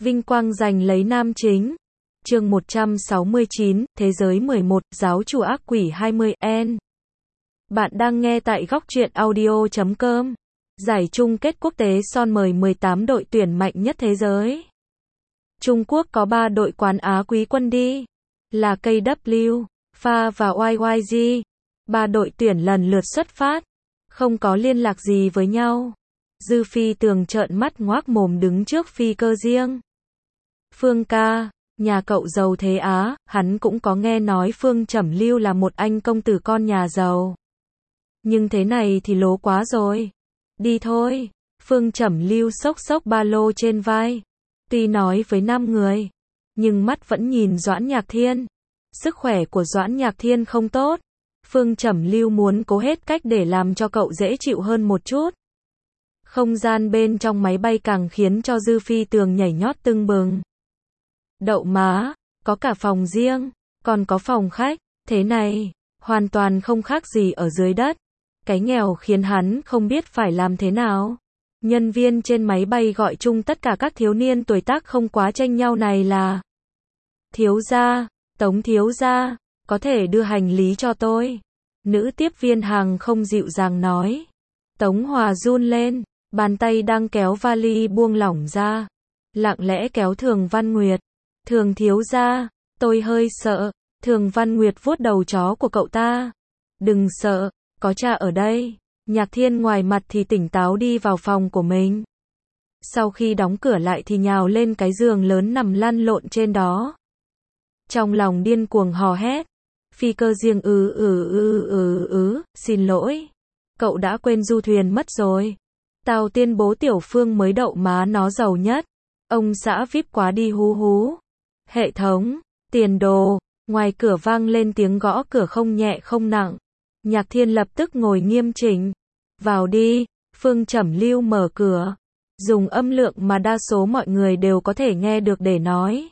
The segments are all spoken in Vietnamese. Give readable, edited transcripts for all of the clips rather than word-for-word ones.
Vinh quang giành lấy nam chính. Chương 169, Thế giới 11, Giáo chủ ác quỷ 20, N. Bạn đang nghe tại góc truyện audio.com. Giải chung kết quốc tế son mời 18 đội tuyển mạnh nhất thế giới. Trung Quốc có 3 đội quán Á quý quân đi. Là KW, Pha và YYG. 3 đội tuyển lần lượt xuất phát. Không có liên lạc gì với nhau. Dư Phi Tường trợn mắt ngoác mồm đứng trước phi cơ riêng. Phương ca, nhà cậu giàu thế á, hắn cũng có nghe nói Phương Trẩm Lưu là một anh công tử con nhà giàu. Nhưng thế này thì lố quá rồi. Đi thôi. Phương Trẩm Lưu xốc xốc ba lô trên vai. Tuy nói với 5 người, nhưng mắt vẫn nhìn Doãn Nhạc Thiên. Sức khỏe của Doãn Nhạc Thiên không tốt. Phương Trẩm Lưu muốn cố hết cách để làm cho cậu dễ chịu hơn một chút. Không gian bên trong máy bay càng khiến cho Dư Phi Tường nhảy nhót tưng bừng. Đậu má, có cả phòng riêng, còn có phòng khách, thế này, hoàn toàn không khác gì ở dưới đất. Cái nghèo khiến hắn không biết phải làm thế nào. Nhân viên trên máy bay gọi chung tất cả các thiếu niên tuổi tác không quá chênh nhau này là: thiếu gia, Tống thiếu gia, có thể đưa hành lý cho tôi. Nữ tiếp viên hàng không dịu dàng nói. Tống Hòa run lên, bàn tay đang kéo vali buông lỏng ra. Lặng lẽ kéo Thường Văn Nguyệt. Thường thiếu gia, tôi hơi sợ. Thường Văn Nguyệt vuốt đầu chó của cậu ta. Đừng sợ, có cha ở đây. Nhạc Thiên ngoài mặt thì tỉnh táo đi vào phòng của mình. Sau khi đóng cửa lại thì nhào lên cái giường lớn nằm lăn lộn trên đó. Trong lòng điên cuồng hò hét. Phi cơ riêng xin lỗi. Cậu đã quên du thuyền mất rồi. Tao tuyên bố Tiểu Phương mới đậu má nó giàu nhất. Ông xã VIP quá đi hú hú. Hệ thống, tiền đồ. Ngoài cửa vang lên tiếng gõ cửa không nhẹ không nặng. Nhạc Thiên lập tức ngồi nghiêm chỉnh. Vào đi. Phương Trẩm Lưu mở cửa. Dùng âm lượng mà đa số mọi người đều có thể nghe được để nói.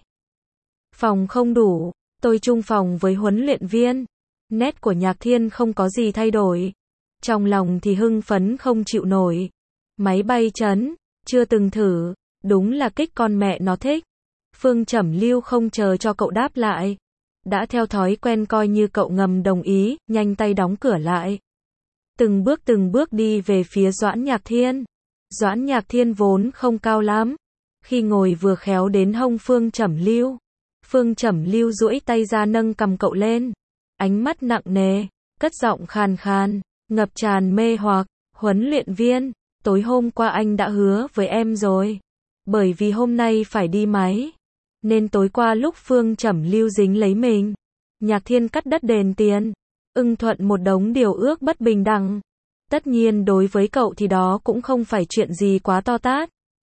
Phòng không đủ. Tôi chung phòng với huấn luyện viên. Nét của Nhạc Thiên không có gì thay đổi. Trong lòng thì hưng phấn không chịu nổi. Máy bay chấn, chưa từng thử, đúng là kích con mẹ nó thích. Phương Trẩm Lưu không chờ cho cậu đáp lại. Đã theo thói quen coi như cậu ngầm đồng ý, nhanh tay đóng cửa lại. Từng bước đi về phía Doãn Nhạc Thiên. Doãn Nhạc Thiên vốn không cao lắm. Khi ngồi vừa khéo đến hông Phương Trẩm Lưu. Phương Trẩm Lưu duỗi tay ra nâng cầm cậu lên. Ánh mắt nặng nề, cất giọng khàn khàn, ngập tràn mê hoặc. Huấn luyện viên, tối hôm qua anh đã hứa với em rồi. Bởi vì hôm nay phải đi máy. Nên tối qua lúc Phương Trẩm Lưu dính lấy mình. Nhạc Thiên cắt đất đền tiền. Ưng thuận một đống điều ước bất bình đẳng. Tất nhiên đối với cậu thì đó cũng không phải chuyện gì quá to tát.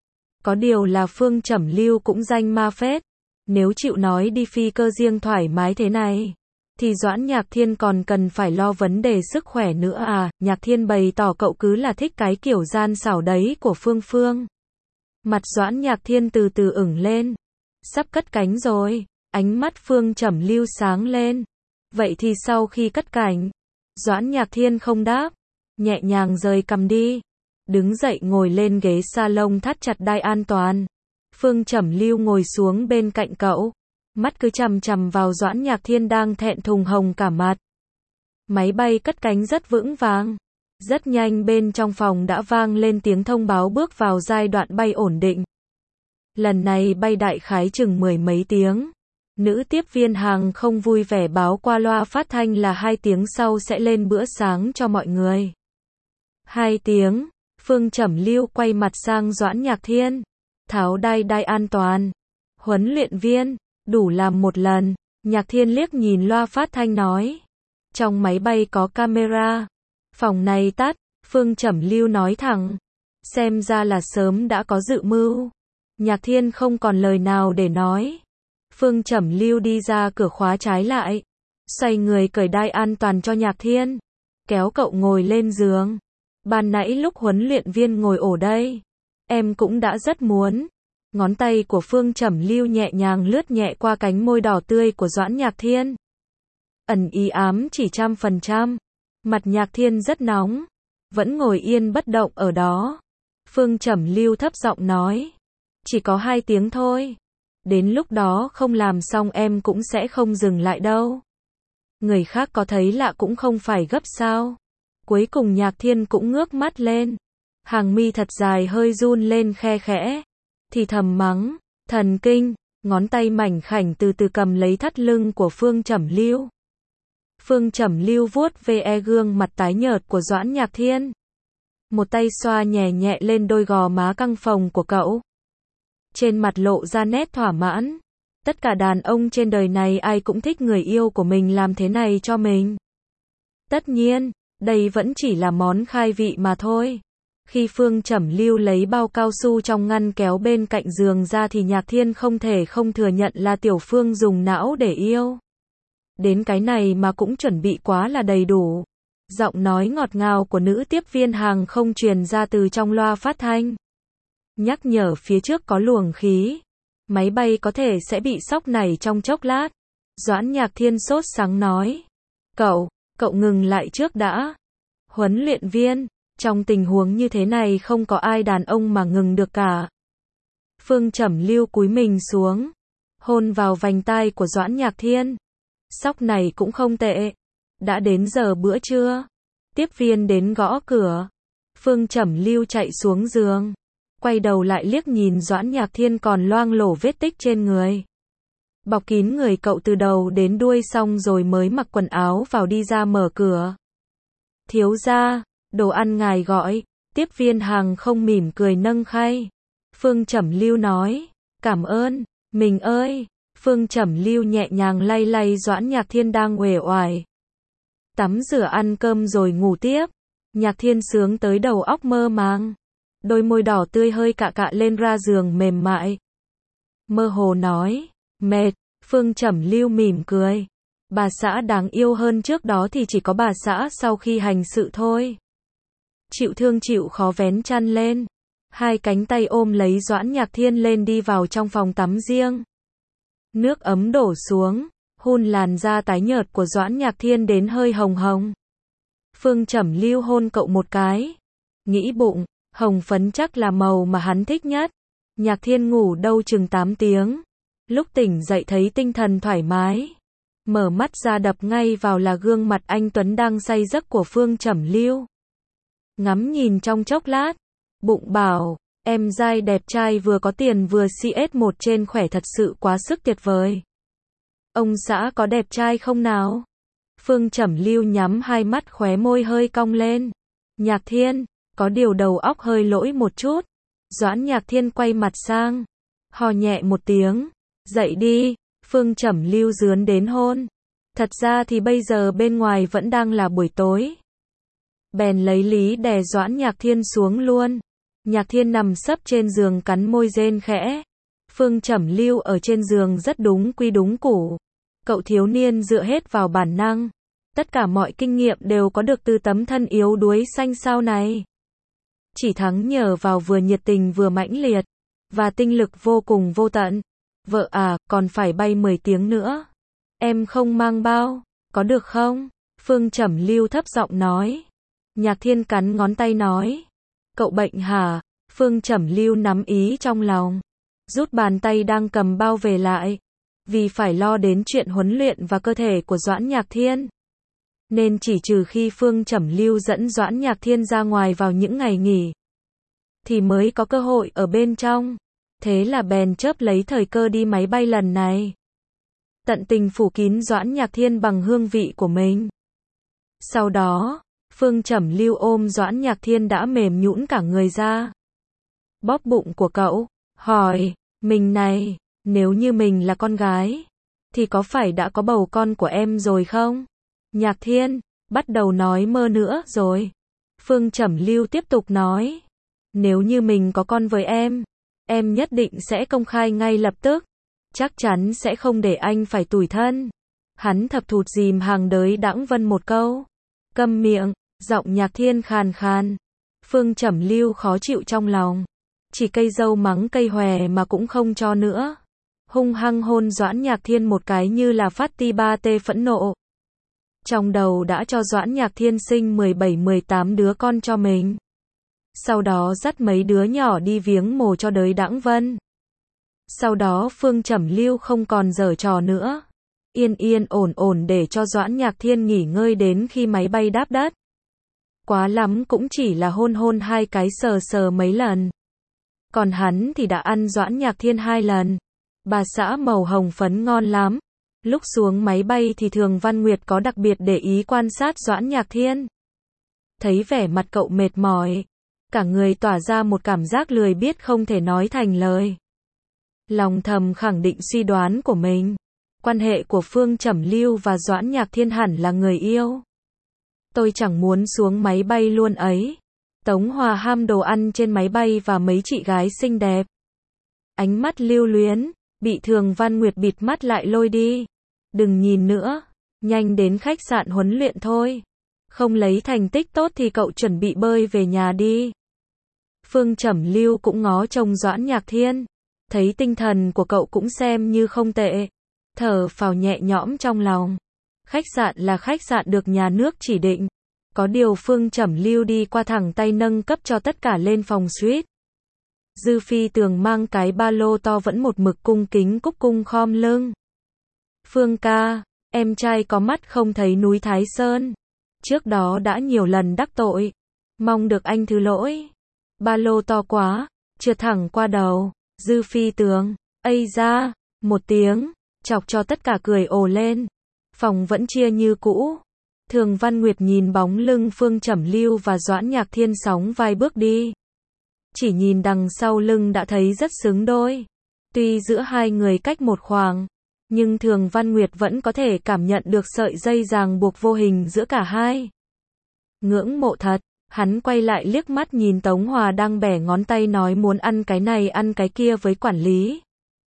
Có điều là Phương Trẩm Lưu cũng danh ma phết. Nếu chịu nói đi phi cơ riêng thoải mái thế này, thì Doãn Nhạc Thiên còn cần phải lo vấn đề sức khỏe nữa à? Nhạc Thiên bày tỏ cậu cứ là thích cái kiểu gian xảo đấy của Phương. Mặt Doãn Nhạc Thiên từ từ ửng lên. Sắp cất cánh rồi. Ánh mắt Phương Trẩm Lưu sáng lên. Vậy thì sau khi cất cánh, Doãn Nhạc Thiên không đáp. Nhẹ nhàng rời cầm đi. Đứng dậy ngồi lên ghế salon thắt chặt đai an toàn. Phương Trẩm Lưu ngồi xuống bên cạnh cậu. Mắt cứ chằm chằm vào Doãn Nhạc Thiên đang thẹn thùng hồng cả mặt. Máy bay cất cánh rất vững vàng. Rất nhanh bên trong phòng đã vang lên tiếng thông báo bước vào giai đoạn bay ổn định. Lần này bay đại khái chừng 10 mấy tiếng. Nữ tiếp viên hàng không vui vẻ báo qua loa phát thanh là 2 tiếng sau sẽ lên bữa sáng cho mọi người. 2 tiếng. Phương Trẩm Lưu quay mặt sang Doãn Nhạc Thiên. Tháo đai an toàn. Huấn luyện viên, đủ làm một lần. Nhạc Thiên liếc nhìn loa phát thanh nói. Trong máy bay có camera. Phòng này tắt. Phương Trẩm Lưu nói thẳng. Xem ra là sớm đã có dự mưu. Nhạc Thiên không còn lời nào để nói. Phương Trẩm Lưu đi ra cửa khóa trái lại. Xoay người cởi đai an toàn cho Nhạc Thiên. Kéo cậu ngồi lên giường. Ban nãy lúc huấn luyện viên ngồi ổ đây, em cũng đã rất muốn. Ngón tay của Phương Trẩm Lưu nhẹ nhàng lướt nhẹ qua cánh môi đỏ tươi của Doãn Nhạc Thiên. Ẩn ý ám chỉ 100%. Mặt Nhạc Thiên rất nóng. Vẫn ngồi yên bất động ở đó. Phương Trẩm Lưu thấp giọng nói. Chỉ có 2 tiếng thôi. Đến lúc đó không làm xong em cũng sẽ không dừng lại đâu. Người khác có thấy lạ cũng không phải gấp sao. Cuối cùng Nhạc Thiên cũng ngước mắt lên. Hàng mi thật dài hơi run lên khe khẽ. Thì thầm mắng, thần kinh, ngón tay mảnh khảnh từ từ cầm lấy thắt lưng của Phương Trầm Lưu. Phương Trầm Lưu vuốt ve gương mặt tái nhợt của Doãn Nhạc Thiên. Một tay xoa nhẹ nhẹ lên đôi gò má căng phồng của cậu. Trên mặt lộ ra nét thỏa mãn. Tất cả đàn ông trên đời này ai cũng thích người yêu của mình làm thế này cho mình. Tất nhiên, đây vẫn chỉ là món khai vị mà thôi. Khi Phương Trầm Lưu lấy bao cao su trong ngăn kéo bên cạnh giường ra thì Nhạc Thiên không thể không thừa nhận là Tiểu Phương dùng não để yêu. Đến cái này mà cũng chuẩn bị quá là đầy đủ. Giọng nói ngọt ngào của nữ tiếp viên hàng không truyền ra từ trong loa phát thanh. Nhắc nhở phía trước có luồng khí. Máy bay có thể sẽ bị sóc nảy trong chốc lát. Doãn Nhạc Thiên sốt sắng nói. Cậu ngừng lại trước đã. Huấn luyện viên, trong tình huống như thế này không có ai đàn ông mà ngừng được cả. Phương Trầm Lưu cúi mình xuống. Hôn vào vành tai của Doãn Nhạc Thiên. Sóc này cũng không tệ. Đã đến giờ bữa trưa. Tiếp viên đến gõ cửa. Phương Trầm Lưu chạy xuống giường. Quay đầu lại liếc nhìn Doãn Nhạc Thiên còn loang lổ vết tích trên người. Bọc kín người cậu từ đầu đến đuôi xong rồi mới mặc quần áo vào đi ra mở cửa. Thiếu gia, đồ ăn ngài gọi. Tiếp viên hàng không mỉm cười nâng khay. Phương Trầm Lưu nói, cảm ơn, mình ơi. Phương Trầm Lưu nhẹ nhàng lay lay Doãn Nhạc Thiên đang uể oải. Tắm rửa ăn cơm rồi ngủ tiếp. Nhạc Thiên sướng tới đầu óc mơ màng. Đôi môi đỏ tươi hơi cạ cạ lên ra giường mềm mại. Mơ hồ nói, mệt. Phương Trầm Lưu mỉm cười. Bà xã đáng yêu hơn trước đó thì chỉ có bà xã sau khi hành sự thôi. Chịu thương chịu khó vén chăn lên. Hai cánh tay ôm lấy Doãn Nhạc Thiên lên đi vào trong phòng tắm riêng. Nước ấm đổ xuống, hun làn da tái nhợt của Doãn Nhạc Thiên đến hơi hồng hồng. Phương Trầm Lưu hôn cậu một cái. Nghĩ bụng, hồng phấn chắc là màu mà hắn thích nhất. Nhạc Thiên ngủ đâu chừng 8 tiếng. Lúc tỉnh dậy thấy tinh thần thoải mái. Mở mắt ra đập ngay vào là gương mặt anh Tuấn đang say giấc của Phương Trầm Lưu. Ngắm nhìn trong chốc lát, bụng bảo, em dai đẹp trai vừa có tiền vừa CS1 trên khỏe thật sự quá sức tuyệt vời. Ông xã có đẹp trai không nào? Phương Trầm Lưu nhắm hai mắt khóe môi hơi cong lên. Nhạc Thiên, có điều đầu óc hơi lỗi một chút. Doãn Nhạc Thiên quay mặt sang. Hò nhẹ một tiếng. Dậy đi. Phương Trầm Lưu dướn đến hôn. Thật ra thì bây giờ bên ngoài vẫn đang là buổi tối. Bèn lấy lý đè Doãn Nhạc Thiên xuống luôn. Nhạc Thiên nằm sấp trên giường cắn môi rên khẽ. Phương Trầm Lưu ở trên giường rất đúng quy đúng củ. Cậu thiếu niên dựa hết vào bản năng. Tất cả mọi kinh nghiệm đều có được từ tấm thân yếu đuối xanh xao này. Chỉ thắng nhờ vào vừa nhiệt tình vừa mãnh liệt. Và tinh lực vô cùng vô tận. Vợ à, còn phải bay 10 tiếng nữa. Em không mang bao, có được không? Phương Trầm Lưu thấp giọng nói. Nhạc Thiên cắn ngón tay nói. Cậu bệnh hả? Phương Trầm Lưu nắm ý trong lòng. Rút bàn tay đang cầm bao về lại. Vì phải lo đến chuyện huấn luyện và cơ thể của Doãn Nhạc Thiên. Nên chỉ trừ khi Phương Trầm Lưu dẫn Doãn Nhạc Thiên ra ngoài vào những ngày nghỉ. Thì mới có cơ hội ở bên trong. Thế là bèn chớp lấy thời cơ đi máy bay lần này. Tận tình phủ kín Doãn Nhạc Thiên bằng hương vị của mình. Sau đó, Phương Trầm Lưu ôm Doãn Nhạc Thiên đã mềm nhũn cả người ra. Bóp bụng của cậu, hỏi, mình này, nếu như mình là con gái, thì có phải đã có bầu con của em rồi không? Nhạc Thiên, bắt đầu nói mơ nữa rồi. Phương Trầm Lưu tiếp tục nói, nếu như mình có con với em nhất định sẽ công khai ngay lập tức. Chắc chắn sẽ không để anh phải tủi thân. Hắn thập thụt dìm hàng đới đãng vân một câu. Câm miệng, giọng Nhạc Thiên khàn khàn. Phương Trầm Lưu khó chịu trong lòng. Chỉ cây dâu mắng cây hòe mà cũng không cho nữa. Hung hăng hôn Doãn Nhạc Thiên một cái như là phát ti ba tê phẫn nộ. Trong đầu đã cho Doãn Nhạc Thiên sinh 17-18 đứa con cho mình. Sau đó dắt mấy đứa nhỏ đi viếng mồ cho đới đãng vân. Sau đó Phương Trầm Lưu không còn giở trò nữa. Yên yên ổn ổn để cho Doãn Nhạc Thiên nghỉ ngơi đến khi máy bay đáp đất. Quá lắm cũng chỉ là hôn hôn 2 cái sờ sờ mấy lần. Còn hắn thì đã ăn Doãn Nhạc Thiên 2 lần. Bà xã màu hồng phấn ngon lắm. Lúc xuống máy bay thì Thường Văn Nguyệt có đặc biệt để ý quan sát Doãn Nhạc Thiên. Thấy vẻ mặt cậu mệt mỏi, cả người tỏa ra một cảm giác lười biếng không thể nói thành lời. Lòng thầm khẳng định suy đoán của mình. Quan hệ của Phương Trầm Lưu và Doãn Nhạc Thiên hẳn là người yêu. Tôi chẳng muốn xuống máy bay luôn ấy. Tống Hòa ham đồ ăn trên máy bay và mấy chị gái xinh đẹp. Ánh mắt lưu luyến, bị Thường Văn Nguyệt bịt mắt lại lôi đi. Đừng nhìn nữa, nhanh đến khách sạn huấn luyện thôi. Không lấy thành tích tốt thì cậu chuẩn bị bơi về nhà đi. Phương Trầm Lưu cũng ngó trông Doãn Nhạc Thiên. Thấy tinh thần của cậu cũng xem như không tệ. Thở phào nhẹ nhõm trong lòng. Khách sạn là khách sạn được nhà nước chỉ định. Có điều Phương Trầm Lưu đi qua thẳng tay nâng cấp cho tất cả lên phòng suite. Dư Phi Tường mang cái ba lô to vẫn một mực cung kính cúc cung khom lưng. Phương ca, em trai có mắt không thấy núi Thái Sơn. Trước đó đã nhiều lần đắc tội. Mong được anh thứ lỗi. Ba lô to quá, trượt thẳng qua đầu. Dư Phi Tường, ây da, một tiếng, chọc cho tất cả cười ồ lên. Phòng vẫn chia như cũ. Thường Văn Nguyệt nhìn bóng lưng Phương Trầm Lưu và Doãn Nhạc Thiên sóng vai bước đi. Chỉ nhìn đằng sau lưng đã thấy rất xứng đôi. Tuy giữa hai người cách một khoảng, nhưng Thường Văn Nguyệt vẫn có thể cảm nhận được sợi dây ràng buộc vô hình giữa cả hai. Ngưỡng mộ thật, hắn quay lại liếc mắt nhìn Tống Hòa đang bẻ ngón tay nói muốn ăn cái này ăn cái kia với quản lý.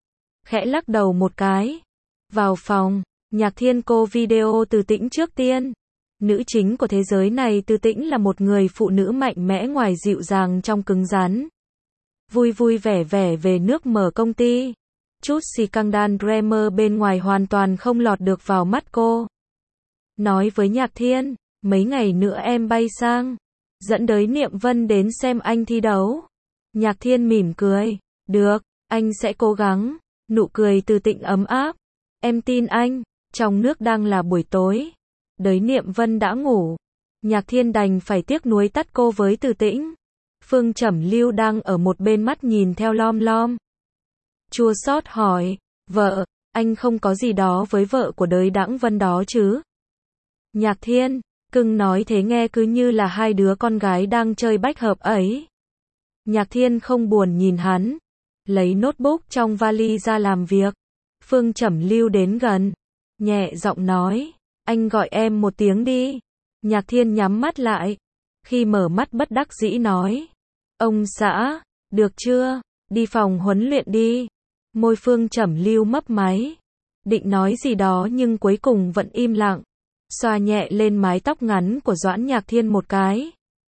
Khẽ lắc đầu một cái. Vào phòng, Nhạc Thiên cô video Từ Tĩnh trước tiên. Nữ chính của thế giới này Từ Tĩnh là một người phụ nữ mạnh mẽ ngoài dịu dàng trong cứng rắn. Vui vui vẻ vẻ về nước mở công ty. Chút scandal drama bên ngoài hoàn toàn không lọt được vào mắt cô. Nói với Nhạc Thiên, mấy ngày nữa em bay sang. Dẫn Đới Niệm Vân đến xem anh thi đấu. Nhạc Thiên mỉm cười. Được, anh sẽ cố gắng. Nụ cười Từ Tĩnh ấm áp. Em tin anh. Trong nước đang là buổi tối. Đới Niệm Vân đã ngủ. Nhạc Thiên đành phải tiếc nuối tắt cô với Từ Tĩnh. Phương Trầm Lưu đang ở một bên mắt nhìn theo lom lom. Chua xót hỏi, vợ, anh không có gì đó với vợ của Đới Đãng Vân đó chứ? Nhạc Thiên, cưng nói thế nghe cứ như là hai đứa con gái đang chơi bách hợp ấy. Nhạc Thiên không buồn nhìn hắn. Lấy notebook trong vali ra làm việc. Phương Trầm Lưu đến gần. Nhẹ giọng nói, anh gọi em một tiếng đi. Nhạc Thiên nhắm mắt lại. Khi mở mắt bất đắc dĩ nói, ông xã, được chưa, đi phòng huấn luyện đi. Môi Phương Trầm Lưu mấp máy. Định nói gì đó nhưng cuối cùng vẫn im lặng. Xoa nhẹ lên mái tóc ngắn của Doãn Nhạc Thiên một cái.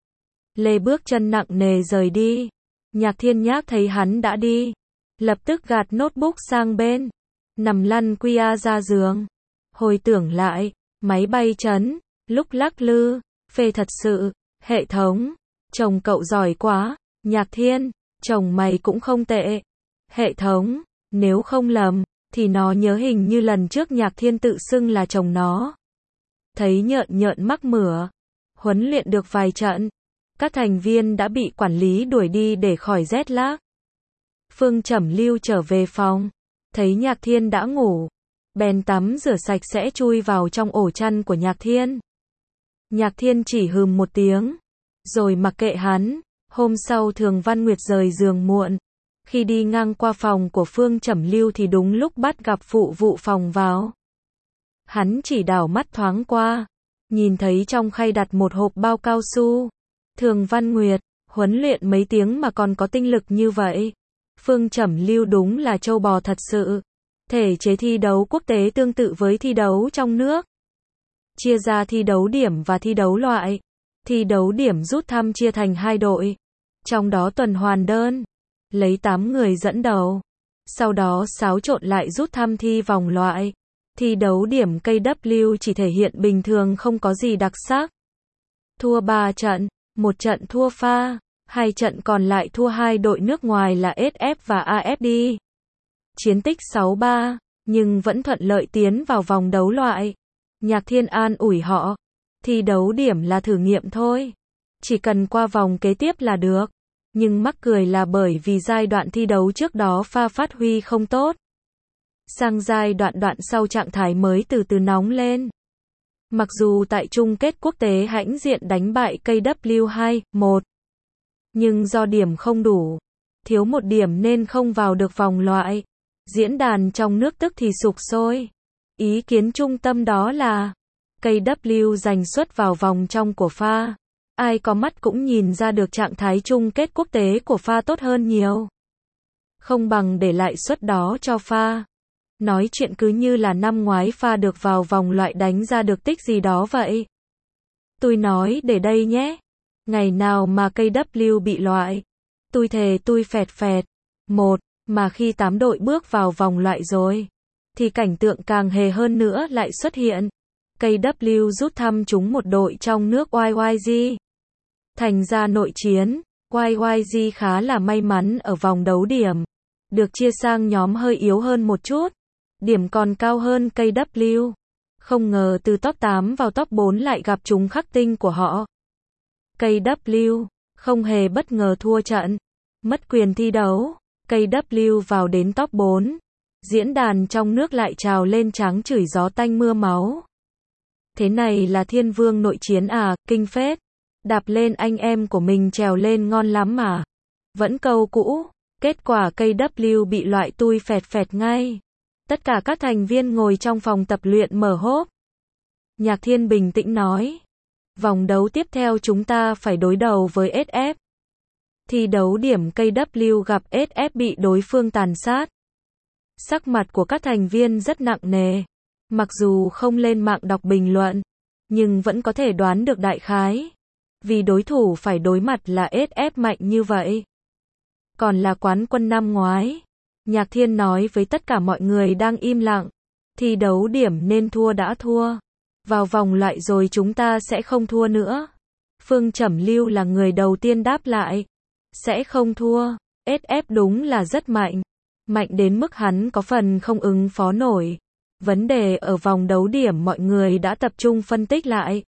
Lê bước chân nặng nề rời đi. Nhạc Thiên nhác thấy hắn đã đi. Lập tức gạt notebook sang bên. Nằm lăn quia ra giường. Hồi tưởng lại, máy bay chấn, lúc lắc lư, phê thật sự, hệ thống, chồng cậu giỏi quá, Nhạc Thiên, chồng mày cũng không tệ. Hệ thống, nếu không lầm, thì nó nhớ hình như lần trước Nhạc Thiên tự xưng là chồng nó. Thấy nhợn nhợn mắc mửa, huấn luyện được vài trận, các thành viên đã bị quản lý đuổi đi để khỏi rét lác. Phương Trầm Lưu trở về phòng, thấy Nhạc Thiên đã ngủ, bèn tắm rửa sạch sẽ chui vào trong ổ chăn của Nhạc Thiên. Nhạc Thiên chỉ hừm một tiếng, rồi mặc kệ hắn. Hôm sau Thường Văn Nguyệt rời giường muộn. Khi đi ngang qua phòng của Phương Trầm Lưu thì đúng lúc bắt gặp phụ vụ phòng vào. Hắn chỉ đảo mắt thoáng qua, nhìn thấy trong khay đặt một hộp bao cao su. Thường Văn Nguyệt, huấn luyện mấy tiếng mà còn có tinh lực như vậy. Phương Trầm Lưu đúng là trâu bò thật sự. Thể chế thi đấu quốc tế tương tự với thi đấu trong nước. Chia ra thi đấu điểm và thi đấu loại. Thi đấu điểm rút thăm chia thành 2 đội. Trong đó tuần hoàn đơn. Lấy 8 người dẫn đầu. Sau đó xáo trộn lại rút thăm thi vòng loại. Thi đấu điểm KW chỉ thể hiện bình thường không có gì đặc sắc. Thua 3 trận, 1 trận thua pha, 2 trận còn lại thua 2 đội nước ngoài là SF và AFD. chiến tích 6-3, nhưng vẫn thuận lợi tiến vào vòng đấu loại. Nhạc Thiên an ủi họ, thi đấu điểm là thử nghiệm thôi, chỉ cần qua vòng kế tiếp là được. Nhưng mắc cười là bởi vì giai đoạn thi đấu trước đó pha phát huy không tốt. Sang giai đoạn sau trạng thái mới từ từ nóng lên. Mặc dù tại chung kết quốc tế hãnh diện đánh bại KW 2-1, nhưng do điểm không đủ, thiếu một điểm nên không vào được vòng loại. Diễn đàn trong nước tức thì sục sôi. Ý kiến trung tâm đó là KW giành suất vào vòng trong của pha. Ai có mắt cũng nhìn ra được trạng thái chung kết quốc tế của pha tốt hơn nhiều. Không bằng để lại suất đó cho pha. Nói chuyện cứ như là năm ngoái pha được vào vòng loại đánh ra được tích gì đó vậy. Tôi nói để đây nhé. Ngày nào mà KW bị loại, tôi thề tôi phẹt. Mà khi 8 đội bước vào vòng loại rồi, thì cảnh tượng càng hề hơn nữa lại xuất hiện. KW rút thăm trúng một đội trong nước YYG. Thành ra nội chiến, YYG khá là may mắn ở vòng đấu điểm. Được chia sang nhóm hơi yếu hơn một chút. Điểm còn cao hơn KW. Không ngờ từ top 8 vào top 4 lại gặp chúng khắc tinh của họ. KW không hề bất ngờ thua trận, mất quyền thi đấu. KW vào đến top 4. Diễn đàn trong nước lại trào lên tráng chửi gió tanh mưa máu. Thế này là thiên vương nội chiến à, kinh phết. Đạp lên anh em của mình trèo lên ngon lắm mà. Vẫn câu cũ, kết quả KW bị loại tui phẹt ngay. Tất cả các thành viên ngồi trong phòng tập luyện mở hốp. Nhạc Thiên bình tĩnh nói. Vòng đấu tiếp theo chúng ta phải đối đầu với SF. Thi đấu điểm KW gặp SF bị đối phương tàn sát. Sắc mặt của các thành viên rất nặng nề. Mặc dù không lên mạng đọc bình luận, nhưng vẫn có thể đoán được đại khái. Vì đối thủ phải đối mặt là SF mạnh như vậy. Còn là quán quân năm ngoái. Nhạc Thiên nói với tất cả mọi người đang im lặng. Thi đấu điểm nên thua đã thua. Vào vòng loại rồi chúng ta sẽ không thua nữa. Phương Trẩm Lưu là người đầu tiên đáp lại. Sẽ không thua. SF đúng là rất mạnh. Mạnh đến mức hắn có phần không ứng phó nổi. Vấn đề ở vòng đấu điểm mọi người đã tập trung phân tích lại.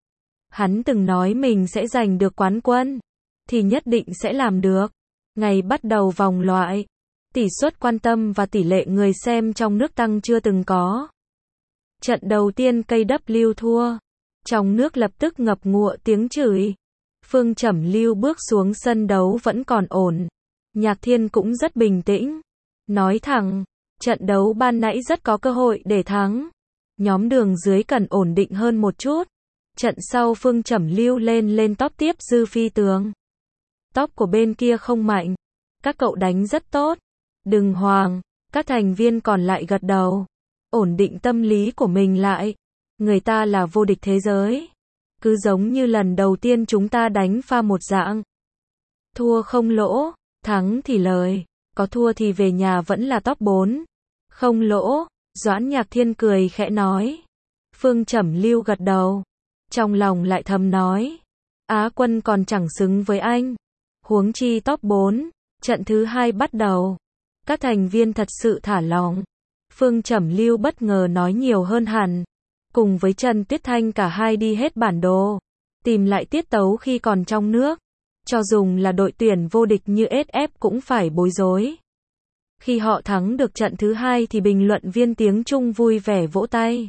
Hắn từng nói mình sẽ giành được quán quân. Thì nhất định sẽ làm được. Ngày bắt đầu vòng loại, tỷ suất quan tâm và tỷ lệ người xem trong nước tăng chưa từng có. Trận đầu tiên KW thua. Trong nước lập tức ngập ngụa tiếng chửi. Phương Trẩm Lưu bước xuống sân đấu vẫn còn ổn. Nhạc Thiên cũng rất bình tĩnh. Nói thẳng, trận đấu ban nãy rất có cơ hội để thắng. Nhóm đường dưới cần ổn định hơn một chút. Trận sau Phương Trẩm Lưu lên top tiếp Dư Phi Tường. Top của bên kia không mạnh. Các cậu đánh rất tốt. Đừng hoảng. Các thành viên còn lại gật đầu. Ổn định tâm lý của mình lại. Người ta là vô địch thế giới. Cứ giống như lần đầu tiên chúng ta đánh pha một dạng. Thua không lỗ, thắng thì lời. Có thua thì về nhà vẫn là top 4. Không lỗ, Doãn Nhạc Thiên cười khẽ nói. Phương Trẩm Lưu gật đầu. Trong lòng lại thầm nói. Á quân còn chẳng xứng với anh. Huống chi top 4. Trận thứ 2 bắt đầu. Các thành viên thật sự thả lỏng. Phương Trẩm Lưu bất ngờ nói nhiều hơn hẳn. Cùng với Trần Tuyết Thanh cả hai đi hết bản đồ. Tìm lại tiết tấu khi còn trong nước. Cho dùng là đội tuyển vô địch như SF cũng phải bối rối. Khi họ thắng được trận thứ 2 thì bình luận viên tiếng Trung vui vẻ vỗ tay.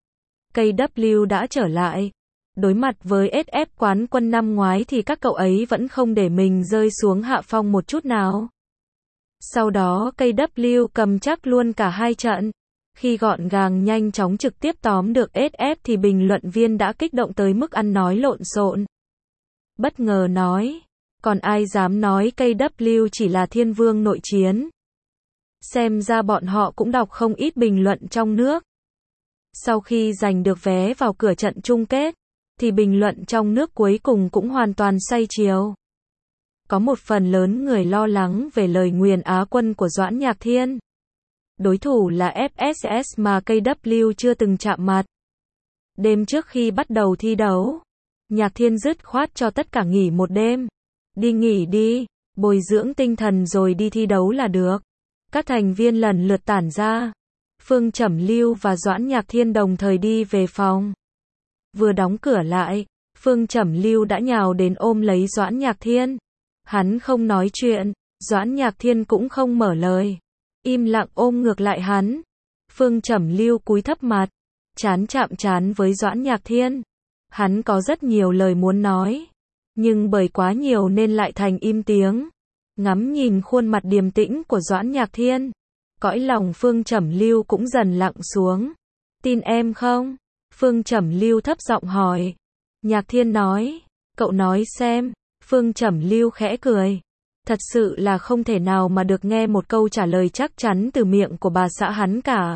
KW đã trở lại. Đối mặt với SF quán quân năm ngoái thì các cậu ấy vẫn không để mình rơi xuống hạ phong một chút nào. Sau đó KW cầm chắc luôn cả hai trận. Khi gọn gàng nhanh chóng trực tiếp tóm được SF thì bình luận viên đã kích động tới mức ăn nói lộn xộn. Bất ngờ nói, còn ai dám nói KW chỉ là thiên vương nội chiến. Xem ra bọn họ cũng đọc không ít bình luận trong nước. Sau khi giành được vé vào cửa trận chung kết, thì bình luận trong nước cuối cùng cũng hoàn toàn xoay chiều. Có một phần lớn người lo lắng về lời nguyền Á quân của Doãn Nhạc Thiên. Đối thủ là FSS mà KW chưa từng chạm mặt. Đêm trước khi bắt đầu thi đấu, Nhạc Thiên dứt khoát cho tất cả nghỉ một đêm. Đi nghỉ đi, bồi dưỡng tinh thần rồi đi thi đấu là được. Các thành viên lần lượt tản ra. Phương Trẩm Lưu và Doãn Nhạc Thiên đồng thời đi về phòng. Vừa đóng cửa lại, Phương Trẩm Lưu đã nhào đến ôm lấy Doãn Nhạc Thiên. Hắn không nói chuyện, Doãn Nhạc Thiên cũng không mở lời. Im lặng ôm ngược lại hắn. Phương Trẩm Lưu cúi thấp mặt, trán chạm trán với Doãn Nhạc Thiên. Hắn có rất nhiều lời muốn nói, nhưng bởi quá nhiều nên lại thành im tiếng. Ngắm nhìn khuôn mặt điềm tĩnh của Doãn Nhạc Thiên, cõi lòng Phương Trẩm Lưu cũng dần lặng xuống. Tin em không? Phương Trẩm Lưu thấp giọng hỏi. Nhạc Thiên nói, cậu nói xem. Phương Trẩm Lưu khẽ cười. Thật sự là không thể nào mà được nghe một câu trả lời chắc chắn từ miệng của bà xã hắn cả.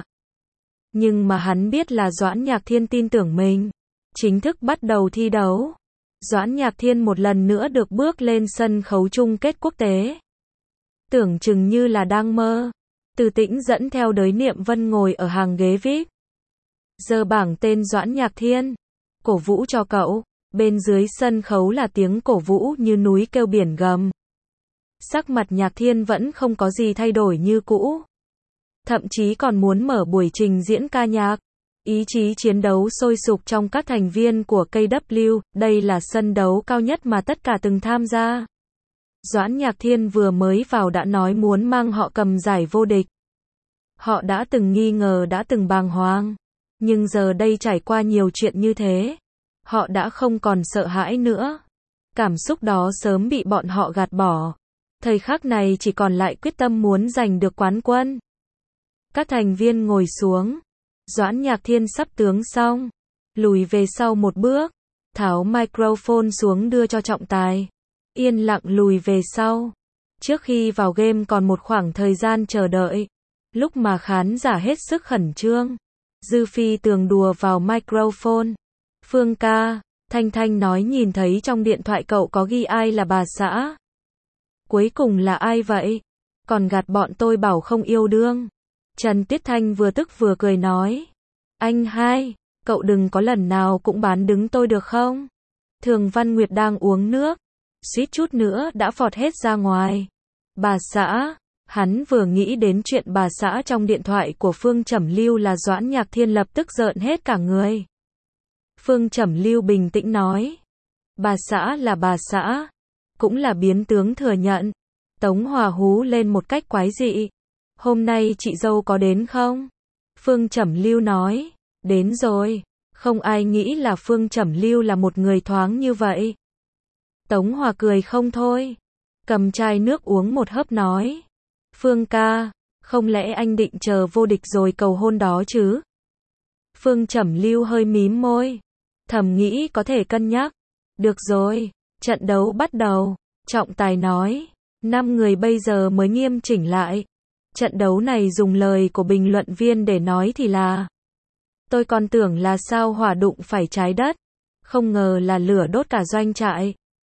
Nhưng mà hắn biết là Doãn Nhạc Thiên tin tưởng mình. Chính thức bắt đầu thi đấu. Doãn Nhạc Thiên một lần nữa được bước lên sân khấu chung kết quốc tế. Tưởng chừng như là đang mơ. Từ Tĩnh dẫn theo Đới Niệm Vân ngồi ở hàng ghế VIP. Giơ bảng tên Doãn Nhạc Thiên. Cổ vũ cho cậu. Bên dưới sân khấu là tiếng cổ vũ như núi kêu biển gầm. Sắc mặt Nhạc Thiên vẫn không có gì thay đổi như cũ. Thậm chí còn muốn mở buổi trình diễn ca nhạc. Ý chí chiến đấu sôi sục trong các thành viên của KW, đây là sân đấu cao nhất mà tất cả từng tham gia. Doãn Nhạc Thiên vừa mới vào đã nói muốn mang họ cầm giải vô địch. Họ đã từng nghi ngờ, đã từng bàng hoàng. Nhưng giờ đây trải qua nhiều chuyện như thế, họ đã không còn sợ hãi nữa. Cảm xúc đó sớm bị bọn họ gạt bỏ. Thời khắc này chỉ còn lại quyết tâm muốn giành được quán quân. Các thành viên ngồi xuống. Doãn Nhạc Thiên sắp tướng xong, lùi về sau một bước, tháo microphone xuống đưa cho trọng tài. Yên lặng lùi về sau. Trước khi vào game còn một khoảng thời gian chờ đợi, lúc mà khán giả hết sức khẩn trương. Dư Phi Tường đùa vào microphone. Phương ca, Thanh Thanh nói nhìn thấy trong điện thoại cậu có ghi ai là bà xã. Cuối cùng là ai vậy? Còn gạt bọn tôi bảo không yêu đương. Trần Tuyết Thanh vừa tức vừa cười nói. Anh hai, cậu đừng có lần nào cũng bán đứng tôi được không? Thường Văn Nguyệt đang uống nước, suýt chút nữa đã phọt hết ra ngoài. Bà xã, hắn vừa nghĩ đến chuyện bà xã trong điện thoại của Phương Trẩm Lưu là Doãn Nhạc Thiên lập tức rợn hết cả người. Phương Trẩm Lưu bình tĩnh nói. Bà xã là bà xã, cũng là biến tướng thừa nhận. Tống Hòa hú lên một cách quái dị. Hôm nay chị dâu có đến không? Phương Trẩm Lưu nói. Đến rồi. Không ai nghĩ là Phương Trẩm Lưu là một người thoáng như vậy. Tống Hòa cười không thôi. Cầm chai nước uống một hớp nói. Phương ca, không lẽ anh định chờ vô địch rồi cầu hôn đó chứ? Phương Trẩm Lưu hơi mím môi. Thầm nghĩ có thể cân nhắc. Được rồi, trận đấu bắt đầu. Trọng tài nói. 5 người bây giờ mới nghiêm chỉnh lại. Trận đấu này dùng lời của bình luận viên để nói thì là. Tôi còn tưởng là sao hỏa đụng phải trái đất. Không ngờ là lửa đốt cả doanh trại.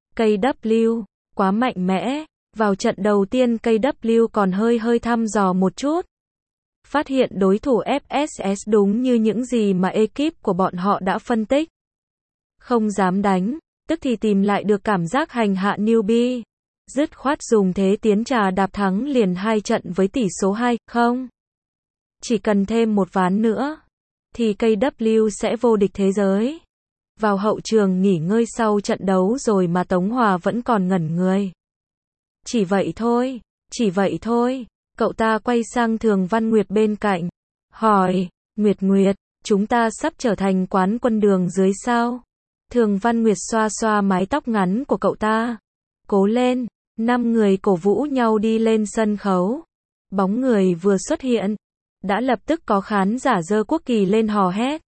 KW, quá mạnh mẽ. Vào trận đầu tiên KW còn hơi thăm dò một chút. Phát hiện đối thủ FSS đúng như những gì mà ekip của bọn họ đã phân tích. Không dám đánh, tức thì tìm lại được cảm giác hành hạ newbie. Dứt khoát dùng thế tiến trà đạp thắng liền 2 trận với tỷ số 2-0. Chỉ cần thêm một ván nữa, thì KW sẽ vô địch thế giới. Vào hậu trường nghỉ ngơi sau trận đấu rồi mà Tống Hòa vẫn còn ngẩn người. Chỉ vậy thôi, cậu ta quay sang Thường Văn Nguyệt bên cạnh. Hỏi, Nguyệt, chúng ta sắp trở thành quán quân đường dưới sao? Thường Văn Nguyệt xoa xoa mái tóc ngắn của cậu ta. Cố lên, 5 người cổ vũ nhau đi lên sân khấu. Bóng người vừa xuất hiện, đã lập tức có khán giả giơ quốc kỳ lên hò hét.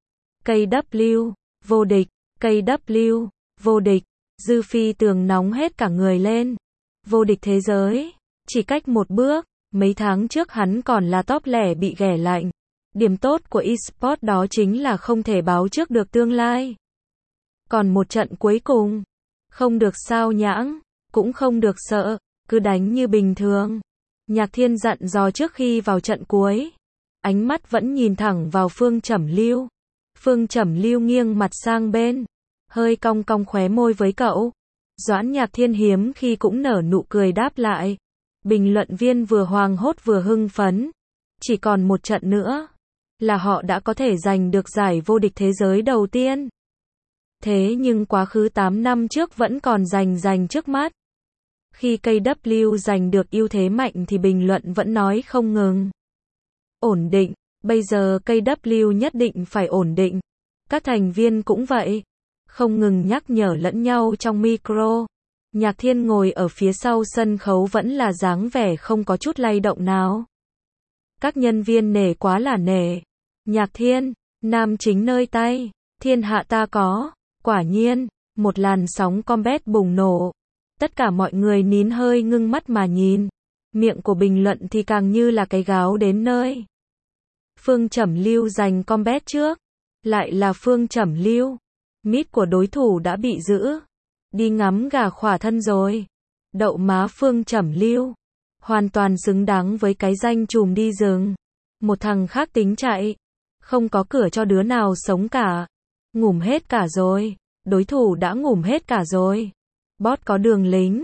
KW, vô địch, KW, vô địch, Dư Phi Tường nóng hết cả người lên. Vô địch thế giới, chỉ cách một bước, mấy tháng trước hắn còn là top lẻ bị ghẻ lạnh. Điểm tốt của eSport đó chính là không thể báo trước được tương lai. Còn một trận cuối cùng, không được sao nhãng, cũng không được sợ, cứ đánh như bình thường. Nhạc Thiên dặn dò trước khi vào trận cuối. Ánh mắt vẫn nhìn thẳng vào Phương Trẩm Lưu. Phương Trẩm Lưu nghiêng mặt sang bên, hơi cong cong khóe môi với cậu. Doãn Nhạc Thiên hiếm khi cũng nở nụ cười đáp lại. Bình luận viên vừa hoang hốt vừa hưng phấn. Chỉ còn một trận nữa là họ đã có thể giành được giải vô địch thế giới đầu tiên. Thế nhưng quá khứ 8 năm trước vẫn còn giành trước mắt. Khi KW giành được ưu thế mạnh thì bình luận vẫn nói không ngừng. Ổn định, bây giờ KW nhất định phải ổn định. Các thành viên cũng vậy. Không ngừng nhắc nhở lẫn nhau trong micro. Nhạc Thiên ngồi ở phía sau sân khấu vẫn là dáng vẻ không có chút lay động nào. Các nhân viên nể quá là nể. Nhạc Thiên, nam chính nơi tay, thiên hạ ta có. Quả nhiên, một làn sóng comment bùng nổ. Tất cả mọi người nín hơi ngưng mắt mà nhìn. Miệng của bình luận thì càng như là cái gáo đến nơi. Phương Trẩm Lưu giành comment trước. Lại là Phương Trẩm Lưu. Mít của đối thủ đã bị giữ. Đi ngắm gà khỏa thân rồi. Đậu má Phương Trẩm Lưu. Hoàn toàn xứng đáng với cái danh trùm đi rừng. Một thằng khác tính chạy. Không có cửa cho đứa nào sống cả. Ngủm hết cả rồi. Đối thủ đã ngủm hết cả rồi. Bot có đường lính.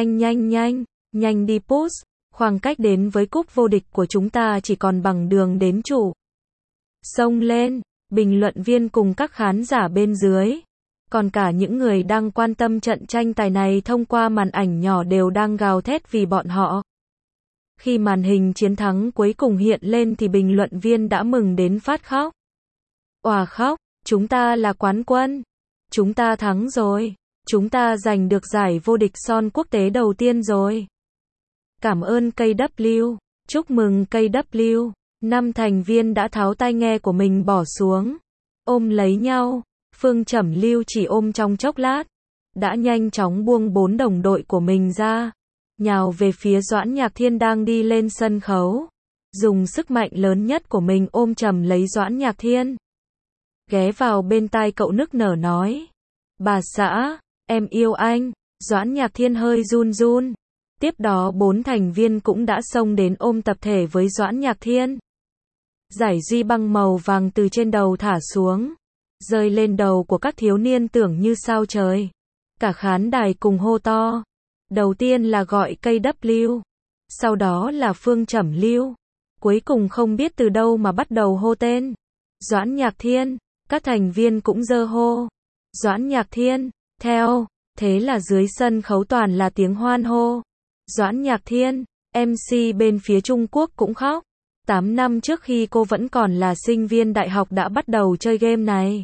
Nhanh đi push. Khoảng cách đến với cúp vô địch của chúng ta chỉ còn bằng đường đến chủ. Xông lên. Bình luận viên cùng các khán giả bên dưới. Còn cả những người đang quan tâm trận tranh tài này thông qua màn ảnh nhỏ đều đang gào thét vì bọn họ. Khi màn hình chiến thắng cuối cùng hiện lên thì bình luận viên đã mừng đến phát khóc. Òa khóc, chúng ta là quán quân. Chúng ta thắng rồi. Chúng ta giành được giải vô địch son quốc tế đầu tiên rồi. Cảm ơn KW. Chúc mừng KW. 5 thành viên đã tháo tai nghe của mình bỏ xuống. Ôm lấy nhau. Phương Trẩm Lưu chỉ ôm trong chốc lát. Đã nhanh chóng buông 4 đồng đội của mình ra. Nhào về phía Doãn Nhạc Thiên đang đi lên sân khấu. Dùng sức mạnh lớn nhất của mình ôm chầm lấy Doãn Nhạc Thiên. Ghé vào bên tai cậu nức nở nói. Bà xã, em yêu anh. Doãn Nhạc Thiên hơi run run. Tiếp đó 4 thành viên cũng đã xông đến ôm tập thể với Doãn Nhạc Thiên. Giải duy băng màu vàng từ trên đầu thả xuống. Rơi lên đầu của các thiếu niên tưởng như sao trời. Cả khán đài cùng hô to. Đầu tiên là gọi KW. Sau đó là Phương Trẩm Lưu. Cuối cùng không biết từ đâu mà bắt đầu hô tên. Doãn Nhạc Thiên. Các thành viên cũng giơ hô. Doãn Nhạc Thiên. Theo. Thế là dưới sân khấu toàn là tiếng hoan hô. Doãn Nhạc Thiên. MC bên phía Trung Quốc cũng khóc. 8 năm trước khi cô vẫn còn là sinh viên đại học đã bắt đầu chơi game này.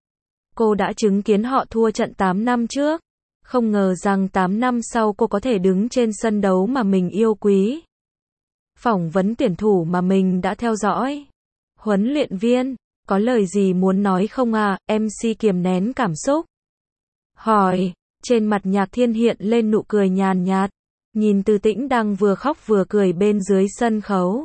Cô đã chứng kiến họ thua trận 8 năm trước. Không ngờ rằng 8 năm sau cô có thể đứng trên sân đấu mà mình yêu quý. Phỏng vấn tuyển thủ mà mình đã theo dõi. Huấn luyện viên, có lời gì muốn nói không à? MC kiềm nén cảm xúc. Hỏi, trên mặt Nhạc Thiên hiện lên nụ cười nhàn nhạt. Nhìn Từ Tĩnh đang vừa khóc vừa cười bên dưới sân khấu.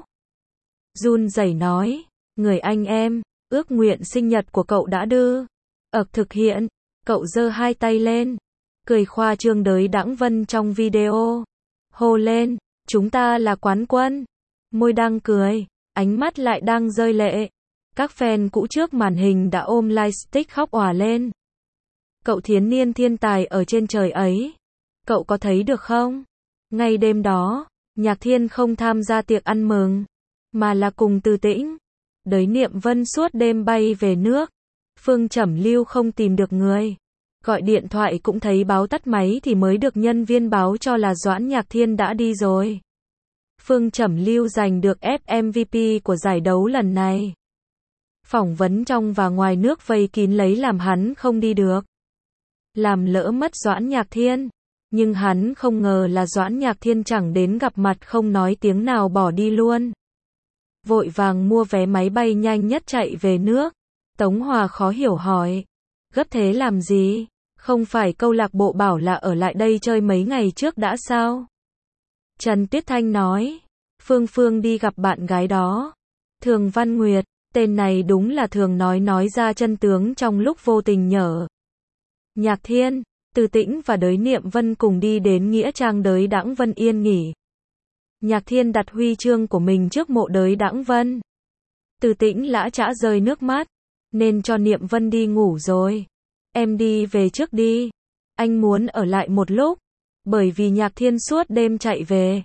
Run rẩy nói, người anh em, ước nguyện sinh nhật của cậu đã đưa. Thực hiện, cậu giơ hai tay lên. Cười khoa trương đới đãng Vân trong video. Hô lên, chúng ta là quán quân. Môi đang cười, ánh mắt lại đang rơi lệ. Các fan cũ trước màn hình đã ôm lightstick khóc òa lên. Cậu thiếu niên thiên tài ở trên trời ấy. Cậu có thấy được không? Ngay đêm đó, Nhạc Thiên không tham gia tiệc ăn mừng. Mà là cùng Từ Tĩnh. Đới Niệm Vân suốt đêm bay về nước. Phương Trẩm Lưu không tìm được người. Gọi điện thoại cũng thấy báo tắt máy thì mới được nhân viên báo cho là Doãn Nhạc Thiên đã đi rồi. Phương Trẩm Lưu giành được MVP của giải đấu lần này. Phỏng vấn trong và ngoài nước vây kín lấy làm hắn không đi được. Làm lỡ mất Doãn Nhạc Thiên. Nhưng hắn không ngờ là Doãn Nhạc Thiên chẳng đến gặp mặt không nói tiếng nào bỏ đi luôn. Vội vàng mua vé máy bay nhanh nhất chạy về nước. Tống Hòa khó hiểu hỏi. Gấp thế làm gì? Không phải câu lạc bộ bảo là ở lại đây chơi mấy ngày trước đã sao? Trần Tuyết Thanh nói. Phương đi gặp bạn gái đó. Thường Văn Nguyệt, tên này đúng là thường nói ra chân tướng trong lúc vô tình nhở. Nhạc Thiên, Từ Tĩnh và Đới Niệm Vân cùng đi đến nghĩa trang Đới Đãng Vân yên nghỉ. Nhạc Thiên đặt huy chương của mình trước mộ Đới Đãng Vân. Từ Tĩnh lã chã rơi nước mắt. Nên cho Niệm Vân đi ngủ rồi. Em đi về trước đi. Anh muốn ở lại một lúc. Bởi vì Nhạc Thiên suốt đêm chạy về.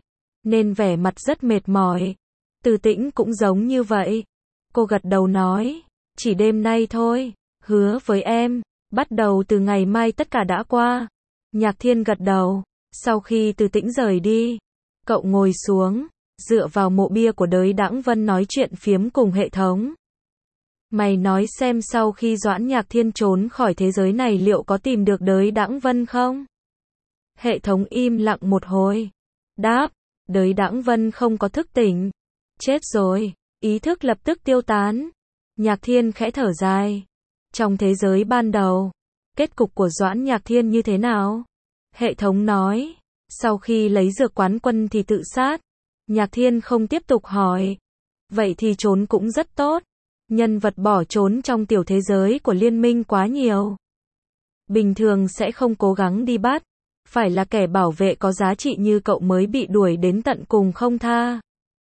nên vẻ mặt rất mệt mỏi. Từ Tĩnh cũng giống như vậy. Cô gật đầu nói, chỉ đêm nay thôi, hứa với em, bắt đầu từ ngày mai tất cả đã qua. Nhạc Thiên gật đầu. Sau khi Từ Tĩnh rời đi, cậu ngồi xuống, dựa vào mộ bia của Đới Đãng Vân nói chuyện phiếm cùng hệ thống. Mày nói xem sau khi Doãn Nhạc Thiên trốn khỏi thế giới này liệu có tìm được Đới Đãng Vân không? Hệ thống im lặng một hồi. Đáp, Đới Đãng Vân không có thức tỉnh. Chết rồi, ý thức lập tức tiêu tán. Nhạc Thiên khẽ thở dài. Trong thế giới ban đầu, kết cục của Doãn Nhạc Thiên như thế nào? Hệ thống nói, sau khi lấy dược quán quân thì tự sát. Nhạc Thiên không tiếp tục hỏi. Vậy thì trốn cũng rất tốt. Nhân vật bỏ trốn trong tiểu thế giới của liên minh quá nhiều. Bình thường sẽ không cố gắng đi bắt. Phải là kẻ bảo vệ có giá trị như cậu mới bị đuổi đến tận cùng không tha.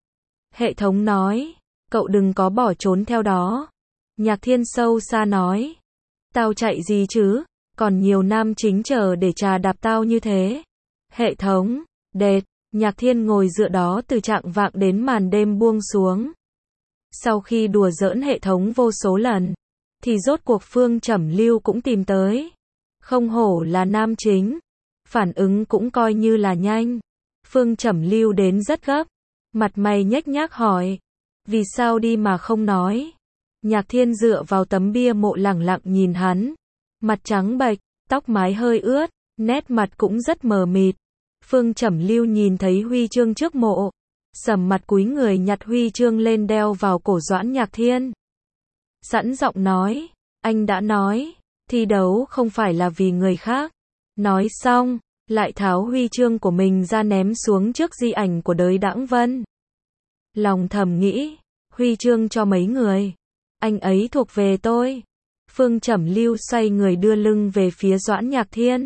Hệ thống nói, cậu đừng có bỏ trốn theo đó. Nhạc Thiên sâu xa nói, tao chạy gì chứ, còn nhiều nam chính chờ để trà đạp tao như thế. Hệ thống, đệt, Nhạc Thiên ngồi dựa đó từ chạng vạng đến màn đêm buông xuống. Sau khi đùa giỡn hệ thống vô số lần, thì rốt cuộc Phương Trầm Lưu cũng tìm tới. Không hổ là nam chính, phản ứng cũng coi như là nhanh. Phương Trầm Lưu đến rất gấp, mặt mày nhếch nhác hỏi, vì sao đi mà không nói? Nhạc Thiên dựa vào tấm bia mộ lẳng lặng nhìn hắn, mặt trắng bệch, tóc mái hơi ướt, nét mặt cũng rất mờ mịt. Phương Trầm Lưu nhìn thấy huy chương trước mộ, sầm mặt cúi người nhặt huy chương lên đeo vào cổ Doãn Nhạc Thiên. Sẵn giọng nói, anh đã nói, thi đấu không phải là vì người khác. Nói xong, lại tháo huy chương của mình ra ném xuống trước di ảnh của Đới Đãng Vân. Lòng thầm nghĩ, huy chương cho mấy người, anh ấy thuộc về tôi. Phương Trầm Lưu xoay người đưa lưng về phía Doãn Nhạc Thiên.